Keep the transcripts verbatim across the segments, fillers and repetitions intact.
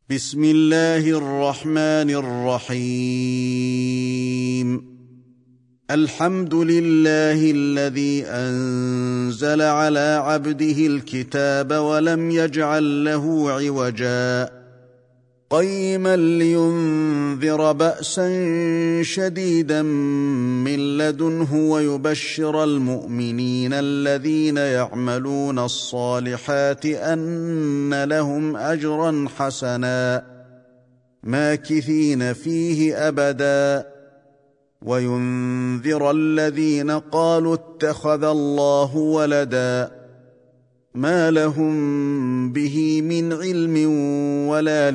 بسم الله الرحمن الرحيم. الحمد لله الذي أنزل على عبده الكتاب ولم يجعل له عوجا قيما لينذر بأسا شديدا من لدنه ويبشر المؤمنين الذين يعملون الصالحات أن لهم أجرا حسنا ماكثين فيه أبدا وينذر الذين قالوا اتخذ الله ولدا ما لهم به من علم ولا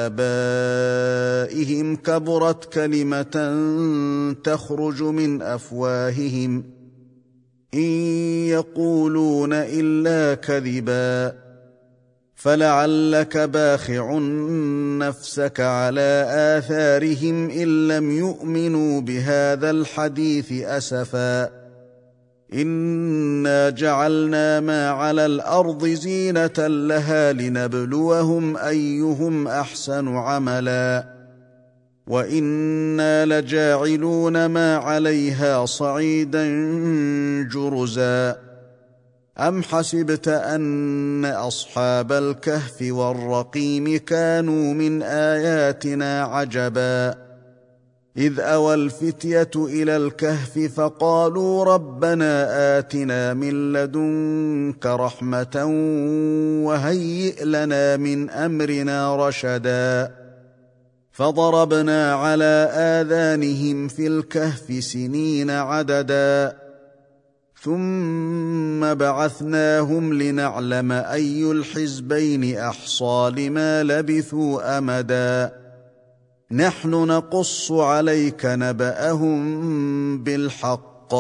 لآبائهم كبرت كلمة تخرج من أفواههم إن يقولون إلا كذبا فلعلك باخع نفسك على آثارهم إن لم يؤمنوا بهذا الحديث أسفا إنا جعلنا ما على الأرض زينة لها لنبلوهم أيهم أحسن عملا وإنا لجاعلون ما عليها صعيدا جرزا أم حسبت أن أصحاب الكهف والرقيم كانوا من آياتنا عجبا إذ أوى الفتية إلى الكهف فقالوا ربنا آتنا من لدنك رحمة وهيئ لنا من أمرنا رشدا فضربنا على آذانهم في الكهف سنين عددا ثم بعثناهم لنعلم أي الحزبين أحصى لما لبثوا أمدا نحن نقص عليك نبأهم بالحق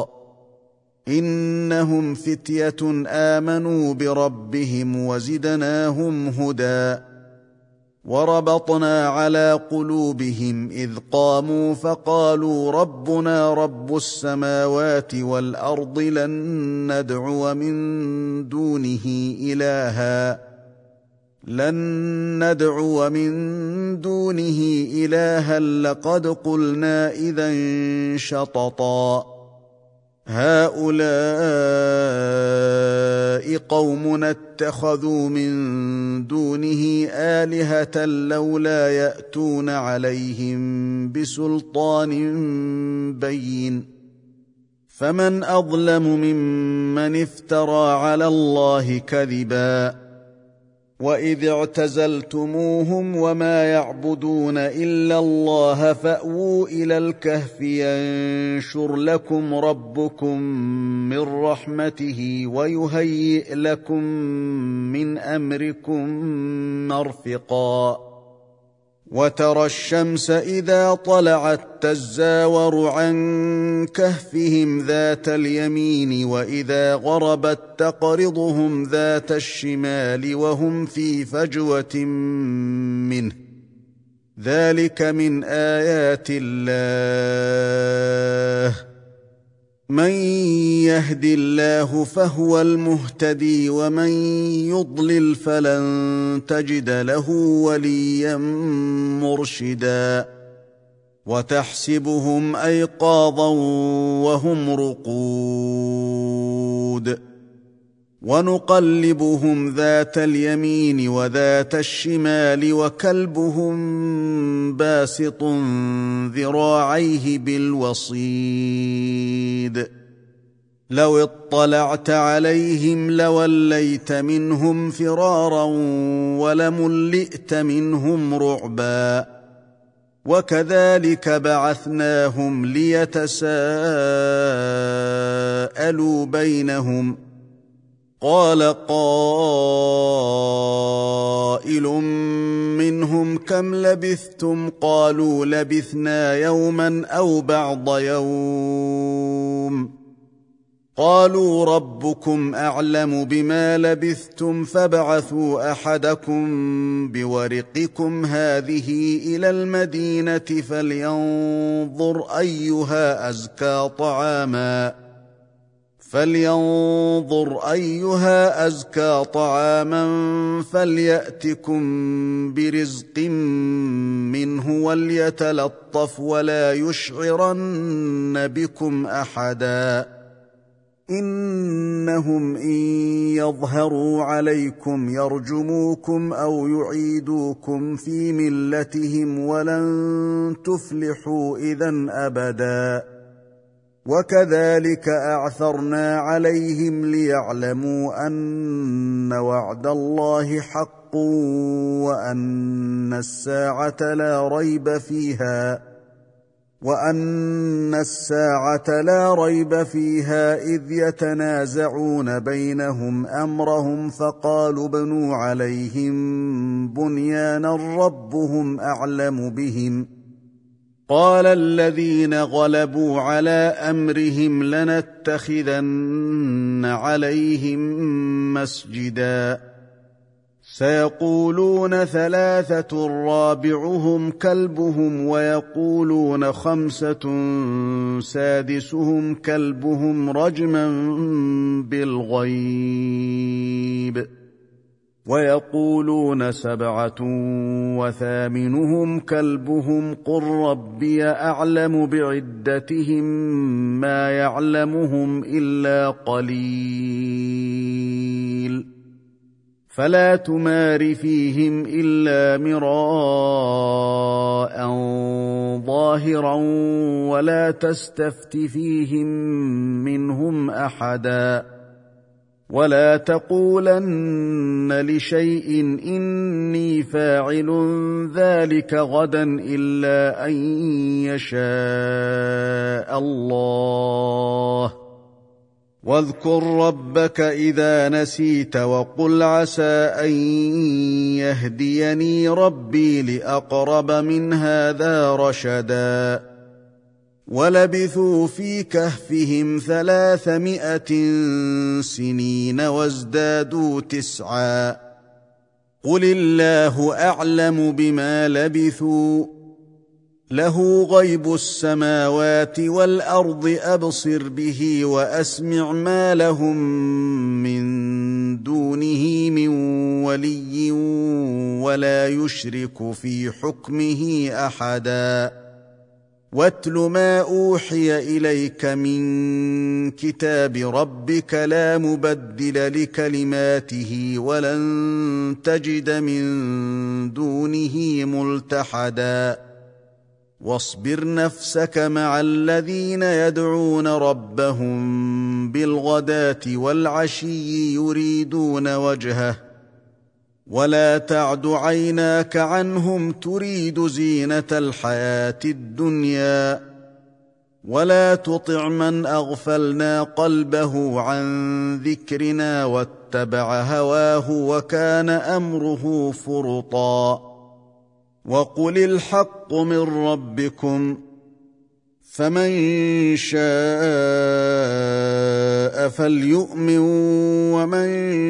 إنهم فتية آمنوا بربهم وزدناهم هدى وربطنا على قلوبهم إذ قاموا فقالوا ربنا رب السماوات والأرض لن ندعو من دونه إلها لن ندعو من دونه إلها لقد قلنا إذا شططا هؤلاء قومنا اتخذوا من دونه آلهة لولا يأتون عليهم بسلطان بين فمن أظلم ممن افترى على الله كذبا وإذ اعتزلتموهم وما يعبدون إلا الله فأووا إلى الكهف ينشر لكم ربكم من رحمته ويهيئ لكم من أمركم مرفقا وترى الشمس إذا طلعت تزاور عن كهفهم ذات اليمين وإذا غربت تقرضهم ذات الشمال وهم في فجوة منه ذلك من آيات الله من يهد الله فهو المهتدي ومن يضلل فلن تجد له وليا مرشدا وتحسبهم أيقاظا وهم رقود ونقلبهم ذات اليمين وذات الشمال وكلبهم باسط ذراعيه بالوصيد لو اطلعت عليهم لوليت منهم فرارا ولملئت منهم رعبا وكذلك بعثناهم ليتساءلوا بينهم قال قائل منهم كم لبثتم قالوا لبثنا يوما أو بعض يوم قالوا ربكم أعلم بما لبثتم فابعثوا أحدكم بورقكم هذه إلى المدينة فلينظر أيها أزكى طعاما فلينظر أيها أزكى طعاما فليأتكم برزق منه وليتلطف ولا يشعرن بكم أحدا إنهم إن يظهروا عليكم يرجموكم أو يعيدوكم في ملتهم ولن تفلحوا إذن أبدا وكذلك أعثرنا عليهم ليعلموا أن وعد الله حق وأن الساعة لا ريب فيها وأن الساعة لا ريب فيها إذ يتنازعون بينهم أمرهم فقالوا ابنوا عليهم بنيانا ربهم أعلم بهم قال الذين غلبوا على أمرهم لنتخذن عليهم مسجدا سيقولون ثلاثة رابعهم كلبهم ويقولون خمسة سادسهم كلبهم رجما بالغيب ويقولون سبعة وثامنهم كلبهم قل ربي أعلم بعدتهم ما يعلمهم إلا قليل فلا تمار فيهم إلا مراء ظاهرا ولا تستفت فيهم منهم أحدا ولا تقولن لشيء إني فاعل ذلك غدا إلا أن يشاء الله واذكر ربك إذا نسيت وقل عسى أن يهديني ربي لأقرب من هذا رشدا ولبثوا في كهفهم ثلاثمائة سنين وازدادوا تسعا قل الله أعلم بما لبثوا له غيب السماوات والأرض أبصر به وأسمع ما لهم من دونه من ولي ولا يشرك في حكمه أحدا واتل ما أوحي إليك من كتاب ربك لا مبدل لكلماته ولن تجد من دونه ملتحدا واصبر نفسك مع الذين يدعون ربهم بالغداة والعشي يريدون وجهه ولا تعد عيناك عنهم تريد زينة الحياة الدنيا ولا تطع من أغفلنا قلبه عن ذكرنا واتبع هواه وكان أمره فرطا وقل الحق من ربكم فمن شاء فليؤمن ومن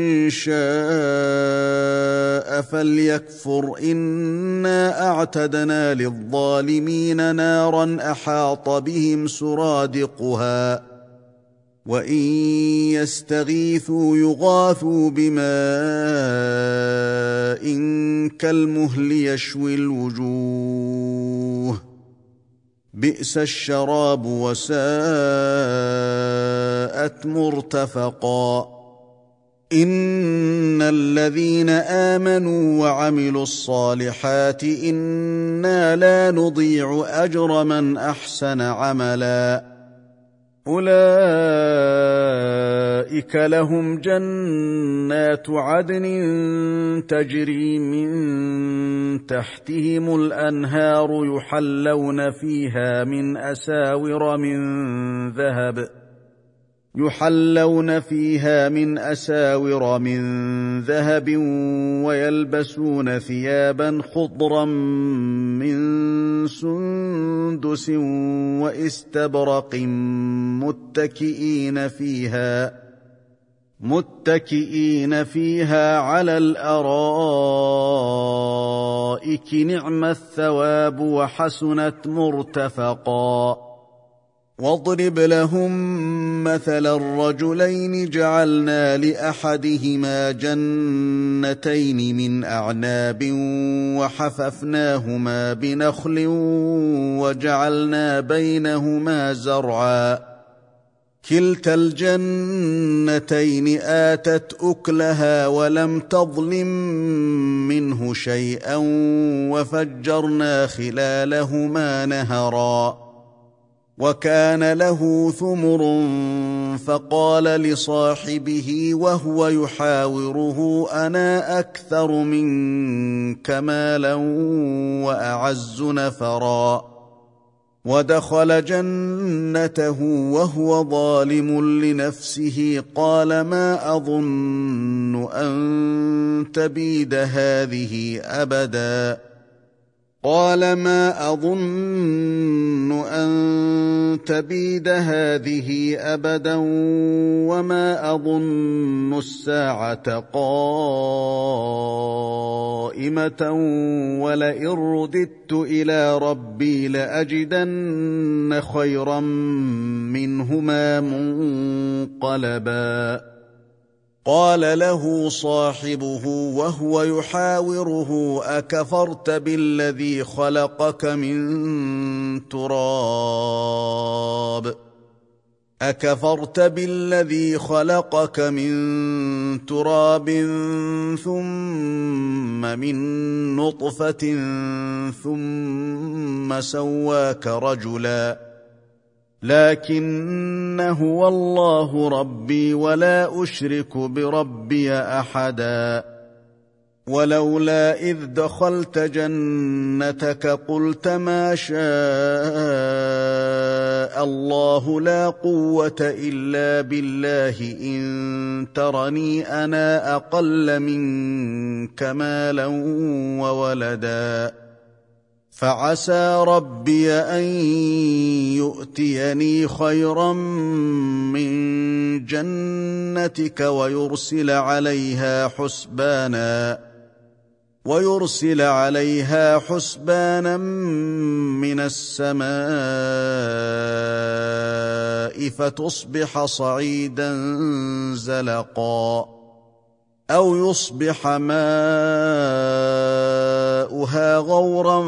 شاء فليكفر إنا أعتدنا للظالمين نارا أحاط بهم سرادقها وإن يستغيثوا يغاثوا بماء كالمهل يشوي الوجوه بئس الشراب وساءت مرتفقا إن الذين آمنوا وعملوا الصالحات إنا لا نضيع أجر من أحسن عملا أولئك لهم جنات عدن تجري من تحتهم الأنهار يحلون فيها من أساور من ذهب يحلون فيها من أساور من ذهب ويلبسون ثيابا خضرا من سندس واستبرق متكئين فيها متكئين فيها على الأرائك نعم الثواب وحسنت مرتفقا واضرب لهم مثل الرجلين جعلنا لأحدهما جنتين من أعناب وحففناهما بنخل وجعلنا بينهما زرعا كلتا الجنتين آتت أكلها ولم تظلم منه شيئا وفجرنا خلالهما نهرا وكان له ثمر فقال لصاحبه وهو يحاوره أنا أكثر منك مالا وأعز نفرا ودخل جنته وهو ظالم لنفسه قال ما أظن أن تبيد هذه أبدا قال ما أظن أن تبيد هذه أبدا وما أظن الساعة قائمة ولئن رددت إلى ربي لأجدن خيرا منهما منقلبا قال له صاحبه وهو يحاوره أكفرت بالذي خلقك من تراب أكفرت بالذي خلقك من تراب ثم من نطفة ثم سواك رجلا لكن هو الله ربي ولا أشرك بربي أحدا ولولا إذ دخلت جنتك قلت ما شاء الله لا قوة إلا بالله إن ترني أنا أقل منك مالا وولدا فعسى ربي أن يؤتيني خيرا من جنتك ويرسل عليها حسبانا ويرسل عليها حسبانا من السماء فتصبح صعيدا زلقا أو يصبح ماؤها غورا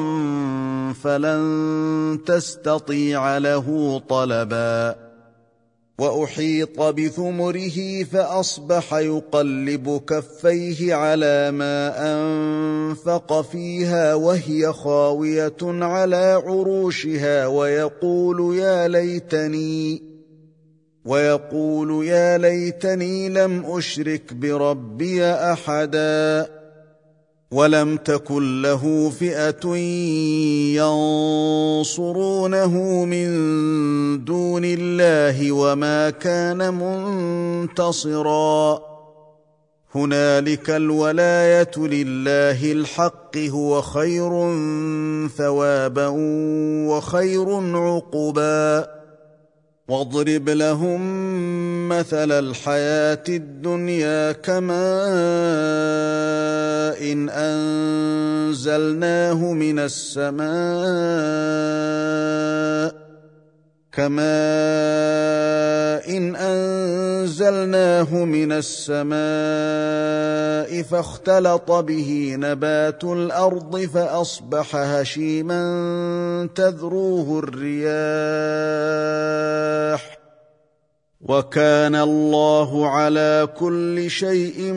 فلن تستطيع له طلبا وأحيط بثمره فأصبح يقلب كفيه على ما أنفق فيها وهي خاوية على عروشها ويقول يا ليتني ويقول يا ليتني لم أشرك بربي أحدا ولم تكن له فئة ينصرونه من دون الله وما كان منتصرا هنالك الولاية لله الحق هو خير ثوابا وخير عقبا واضرب لهم مثل الحياة الدنيا كماء إن أنزلناه من السماء كماء إن أنزلناه من السماء فاختلط به نبات الأرض فأصبح هشيما تذروه الرياح وكان الله على كل شيء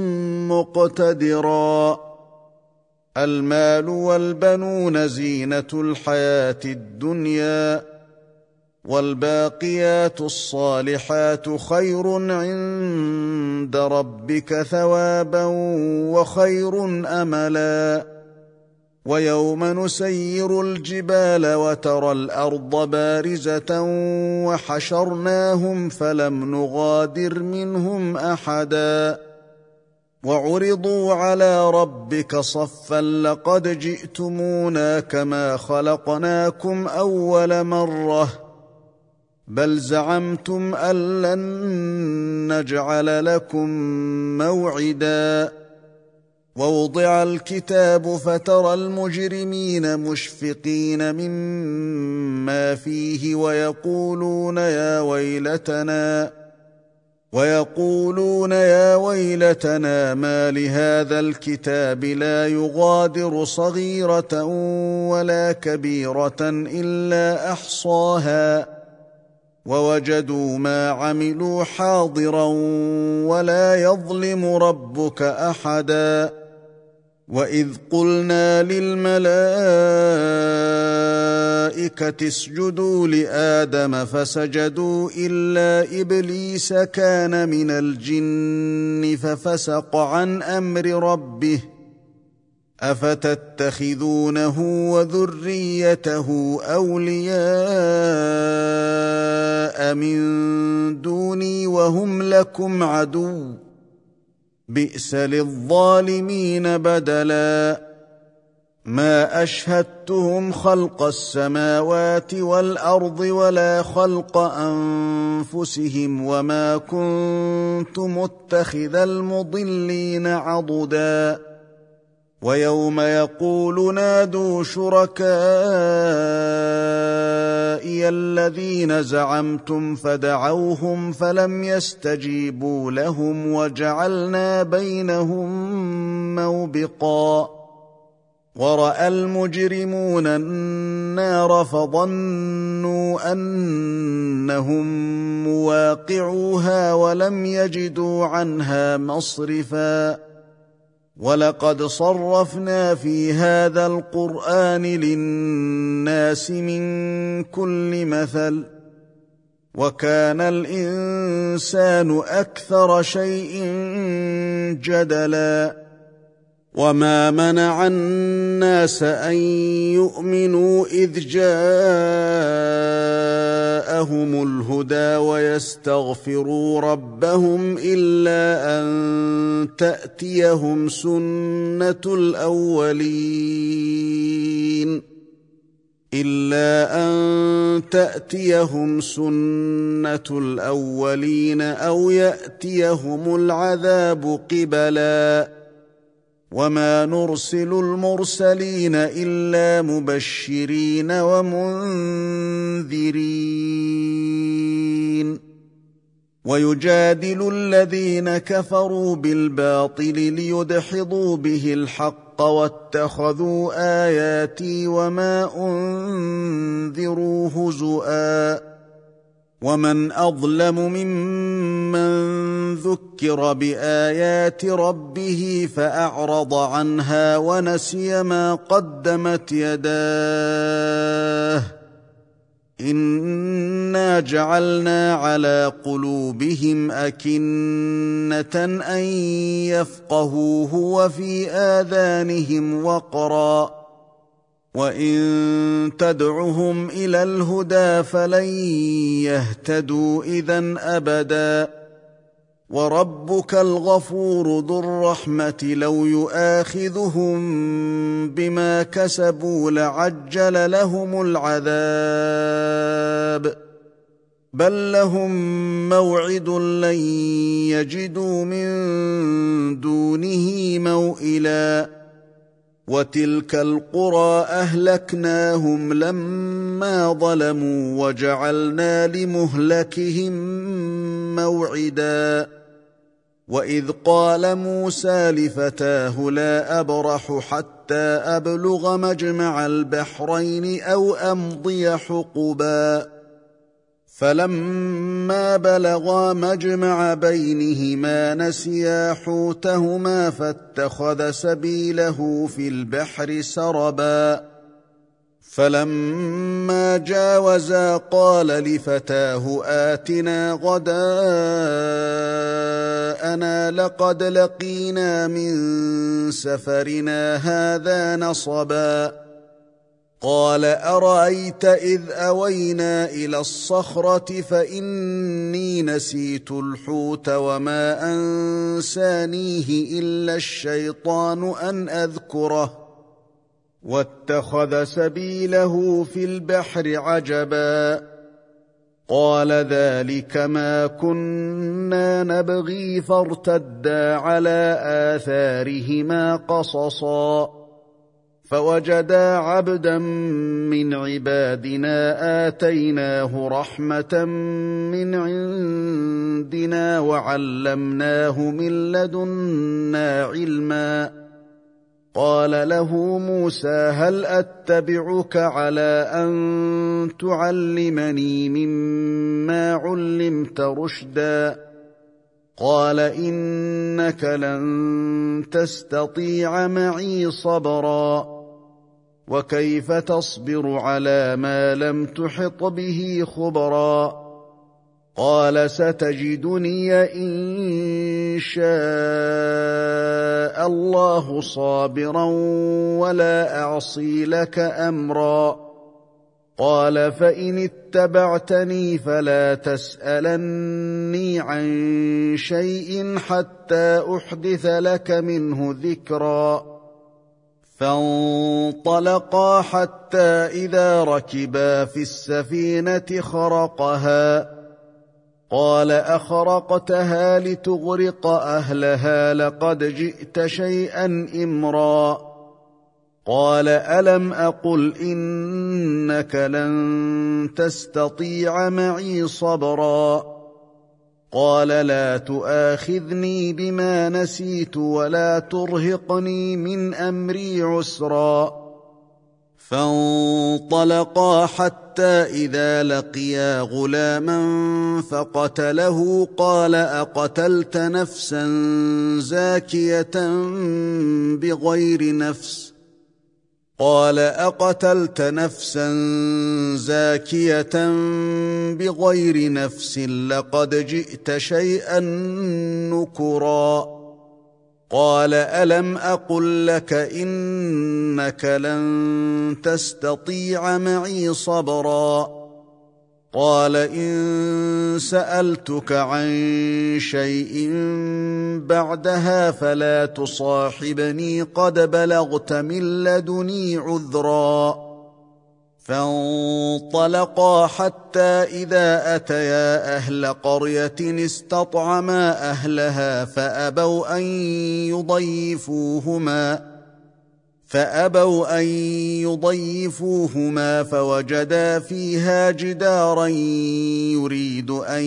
مقتدرا المال والبنون زينة الحياة الدنيا والباقيات الصالحات خير عند ربك ثوابا وخير أملا ويوم نسير الجبال وترى الأرض بارزة وحشرناهم فلم نغادر منهم أحدا وعرضوا على ربك صفا لقد جئتمونا كما خلقناكم أول مرة بل زعمتم أن لن نجعل لكم موعدا ووضع الكتاب فترى المجرمين مشفقين مما فيه ويقولون يا ويلتنا ويقولون يا ويلتنا ما لهذا الكتاب لا يغادر صغيرة ولا كبيرة إلا أحصاها ووجدوا ما عملوا حاضرا ولا يظلم ربك أحدا وإذ قلنا للملائكة اسجدوا لآدم فسجدوا إلا إبليس كان من الجن ففسق عن أمر ربه أفتتخذونه وذريته أولياء من دوني وهم لكم عدو بئس للظالمين بدلا ما أشهدتهم خلق السماوات والأرض ولا خلق أنفسهم وما كنت متخذ المضلين عضدا ويوم يقول نادوا شركائي الذين زعمتم فدعوهم فلم يستجيبوا لهم وجعلنا بينهم موبقا ورأى المجرمون النار فظنوا أنهم مواقعوها ولم يجدوا عنها مصرفا ولقد صرفنا في هذا القرآن للناس من كل مثل وكان الإنسان أكثر شيء جدلا وما منع الناس أن يؤمنوا إذ جاءهم الهدى ويستغفروا ربهم إلا أن تأتيهم سنة الأولين إلا أن تأتيهم سنة الأولين أو يأتيهم العذاب قبلا وما نرسل المرسلين إلا مبشرين ومنذرين ويجادل الذين كفروا بالباطل ليدحضوا به الحق واتخذوا آياتي وما أنذروا هزؤا ومن أظلم ممن ذكر بآيات ربه فأعرض عنها ونسي ما قدمت يداه إنا جعلنا على قلوبهم أكنة أن يفقهوه وفي آذانهم وقرا وإن تدعهم إلى الهدى فلن يهتدوا إذن أبدا وربك الغفور ذو الرحمة لو يؤاخذهم بما كسبوا لعجل لهم العذاب بل لهم موعد لن يجدوا من دونه موئلا وتلك القرى أهلكناهم لما ظلموا وجعلنا لمهلكهم موعدا وإذ قال موسى لفتاه لا أبرح حتى أبلغ مجمع البحرين أو أمضي حقبا فلما بلغا مجمع بينهما نسيا حوتهما فاتخذ سبيله في البحر سربا فلما جاوزا قال لفتاه آتنا غداءنا لقد لقينا من سفرنا هذا نصبا قال أرأيت إذ أوينا إلى الصخرة فإني نسيت الحوت وما أنسانيه إلا الشيطان أن أذكره واتخذ سبيله في البحر عجبا قال ذلك ما كنا نبغي فارتدا على آثارهما قصصا فوجدا عبدا من عبادنا آتيناه رحمة من عندنا وعلمناه من لدنا علما قال له موسى هل أتبعك على أن تعلمني مما علمت رشدا قال إنك لن تستطيع معي صبرا وكيف تصبر على ما لم تحط به خبرا قال ستجدني إن شاء الله صابرا ولا أعصي لك أمرا قال فإن اتبعتني فلا تسألني عن شيء حتى أحدث لك منه ذكرا فانطلقا حتى إذا ركبا في السفينة خرقها قال أخرقتها لتغرق أهلها لقد جئت شيئا إمرا قال ألم أقل إنك لن تستطيع معي صبرا قال لا تؤاخذني بما نسيت ولا ترهقني من أمري عسرا فانطلقا حتى إذا لقيا غلاما فقتله قال أقتلت نفسا زاكية بغير نفس قال أقتلت نفسا زاكية بغير نفس لقد جئت شيئا نكرا قال ألم أقل لك إنك لن تستطيع معي صبرا قال إن سألتك عن شيء بعدها فلا تصاحبني قد بلغت من لدني عذرا فانطلقا حتى إذا أتيا أهل قرية استطعما أهلها فأبوا أن يضيفوهما فأبوا أن يضيفوهما فوجدا فيها جدارا يريد أن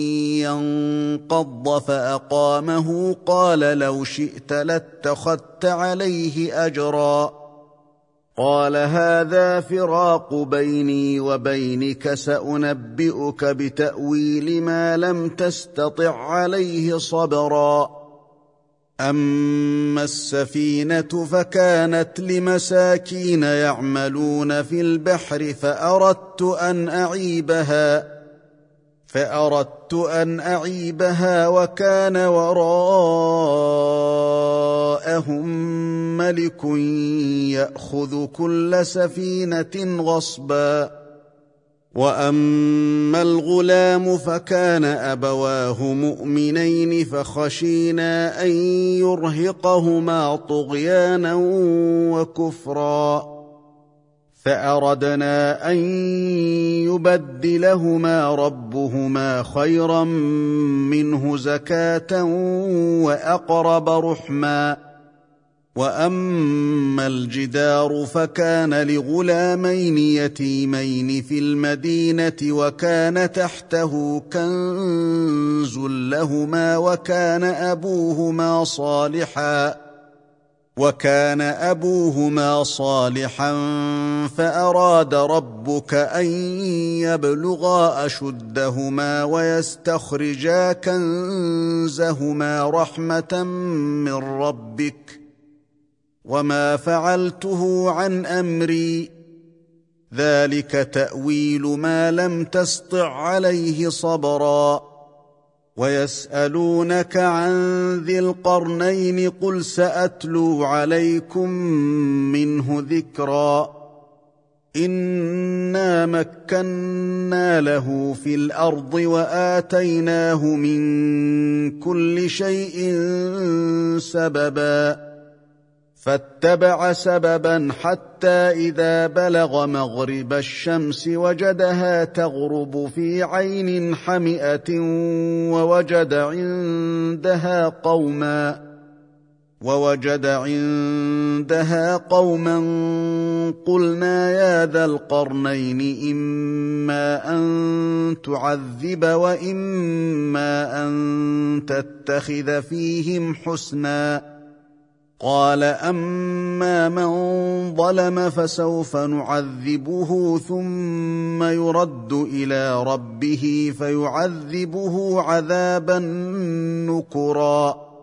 ينقض فأقامه قال لو شئت لاتخذت عليه أجرا قال هذا فراق بيني وبينك سأنبئك بتأويل ما لم تستطع عليه صبرا أما السفينة فكانت لمساكين يعملون في البحر فأردت أن أعيبها فأردت أن أعيبها وكان وراءهم ملك يأخذ كل سفينة غصبا وأما الغلام فكان أبواه مؤمنين فخشينا أن يرهقهما طغيانا وكفرا فأردنا أن يبدلهما ربهما خيرا منه زكاة وأقرب رحما وأما الجدار فكان لغلامين يتيمين في المدينة وكان تحته كنز لهما وكان أبوهما صالحا وكان أبوهما صالحا فأراد ربك أن يبلغا أشدهما ويستخرجا كنزهما رحمة من ربك وما فعلته عن أمري ذلك تأويل ما لم تسطع عليه صبرا ويسألونك عن ذي القرنين قل سأتلو عليكم منه ذكرا إنا مكنا له في الأرض وآتيناه من كل شيء سببا فاتبع سببا حتى إذا بلغ مغرب الشمس وجدها تغرب في عين حمئة ووجد عندها قوما ووجد عندها قوما قلنا يا ذا القرنين إما أن تعذب وإما أن تتخذ فيهم حسنا قال أما من ظلم فسوف نعذبه ثم يرد إلى ربه فيعذبه عذابا نكرا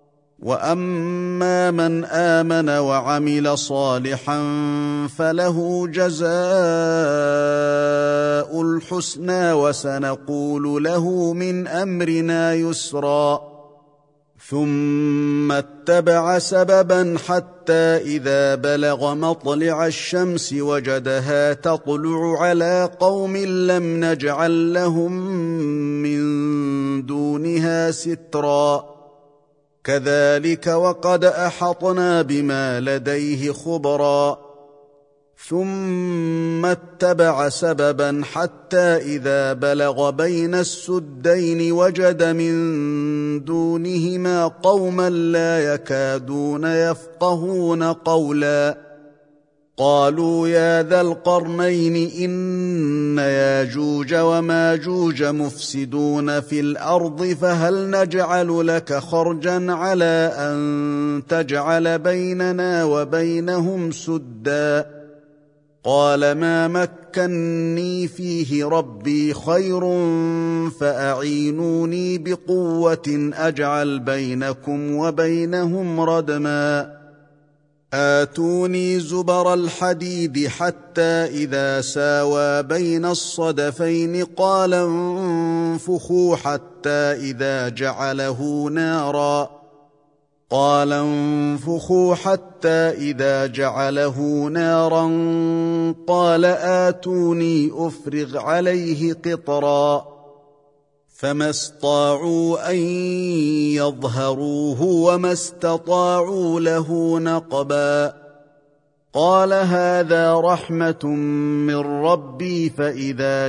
وأما من آمن وعمل صالحا فله جزاء الحسنى وسنقول له من أمرنا يسرا ثم اتبع سببا حتى إذا بلغ مطلع الشمس وجدها تطلع على قوم لم نجعل لهم من دونها سترا كذلك وقد أحطنا بما لديه خبرا ثم اتبع سببا حتى إذا بلغ بين السدين وجد من دونهما قوما لا يكادون يفقهون قولا قالوا يا ذا القرنين إن ياجوج وماجوج مفسدون في الأرض فهل نجعل لك خرجا على أن تجعل بيننا وبينهم سدا قال ما مكني فيه ربي خير فأعينوني بقوة أجعل بينكم وبينهم ردما آتوني زبر الحديد حتى إذا ساوى بين الصدفين قال انفخوا حتى إذا جعله نارا قال انفخوا حتى إذا جعله نارا قال آتوني أفرغ عليه قطرا فما استطاعوا أن يظهروه وما استطاعوا له نقبا قال هذا رحمة من ربي فإذا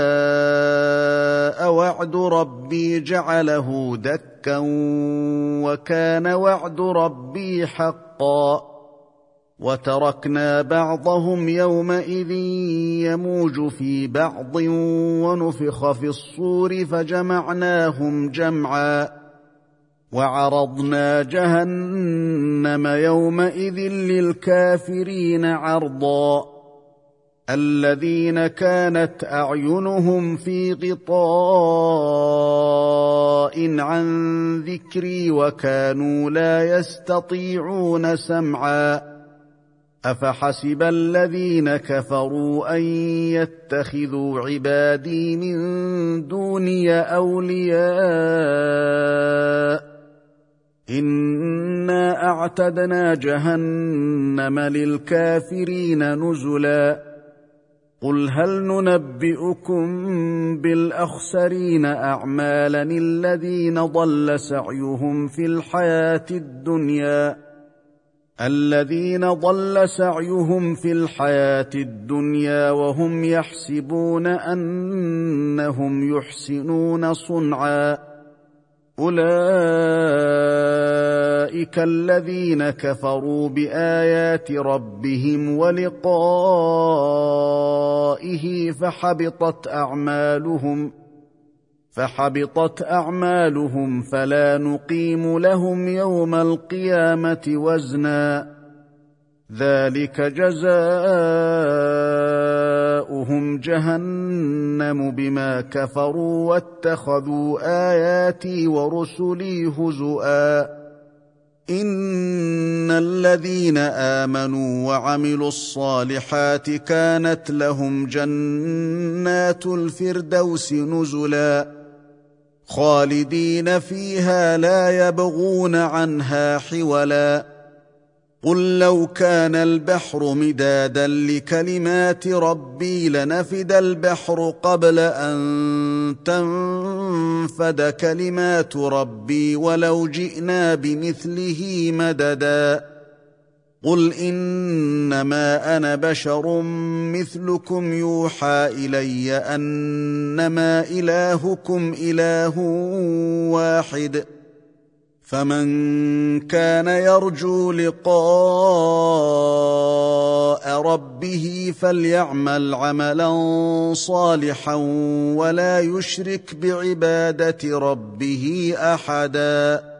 جاء وعد ربي جعله دكا وكان وعد ربي حقا وتركنا بعضهم يومئذ يموج في بعض ونفخ في الصور فجمعناهم جمعا وعرضنا جهنم يومئذ للكافرين عرضا الذين كانت أعينهم في غطاء عن ذكري وكانوا لا يستطيعون سمعا أفحسب الذين كفروا أن يتخذوا عبادي من دوني أولياء إنا أعتدنا جهنم للكافرين نزلا قل هل ننبئكم بالأخسرين أعمالا الذين ضل سعيهم في الحياة الدنيا الذين ضل سعيهم في الحياة الدنيا وهم يحسبون أنهم يحسنون صنعا أولئك الذين كفروا بآيات ربهم ولقائه فحبطت أعمالهم فحبطت أعمالهم فلا نقيم لهم يوم القيامة وزنا ذلك جزاؤهم جهنم بما كفروا واتخذوا آياتي ورسلي هزؤا إن الذين آمنوا وعملوا الصالحات كانت لهم جنات الفردوس نزلا خالدين فيها لا يبغون عنها حولا قل لو كان البحر مدادا لكلمات ربي لنفد البحر قبل أن تنفد كلمات ربي ولو جئنا بمثله مددا قل انما انا بشر مثلكم يوحى الي انما الهكم اله واحد فمن كان يرجو لقاء ربه فليعمل عملا صالحا ولا يشرك بعبادة ربه احدا.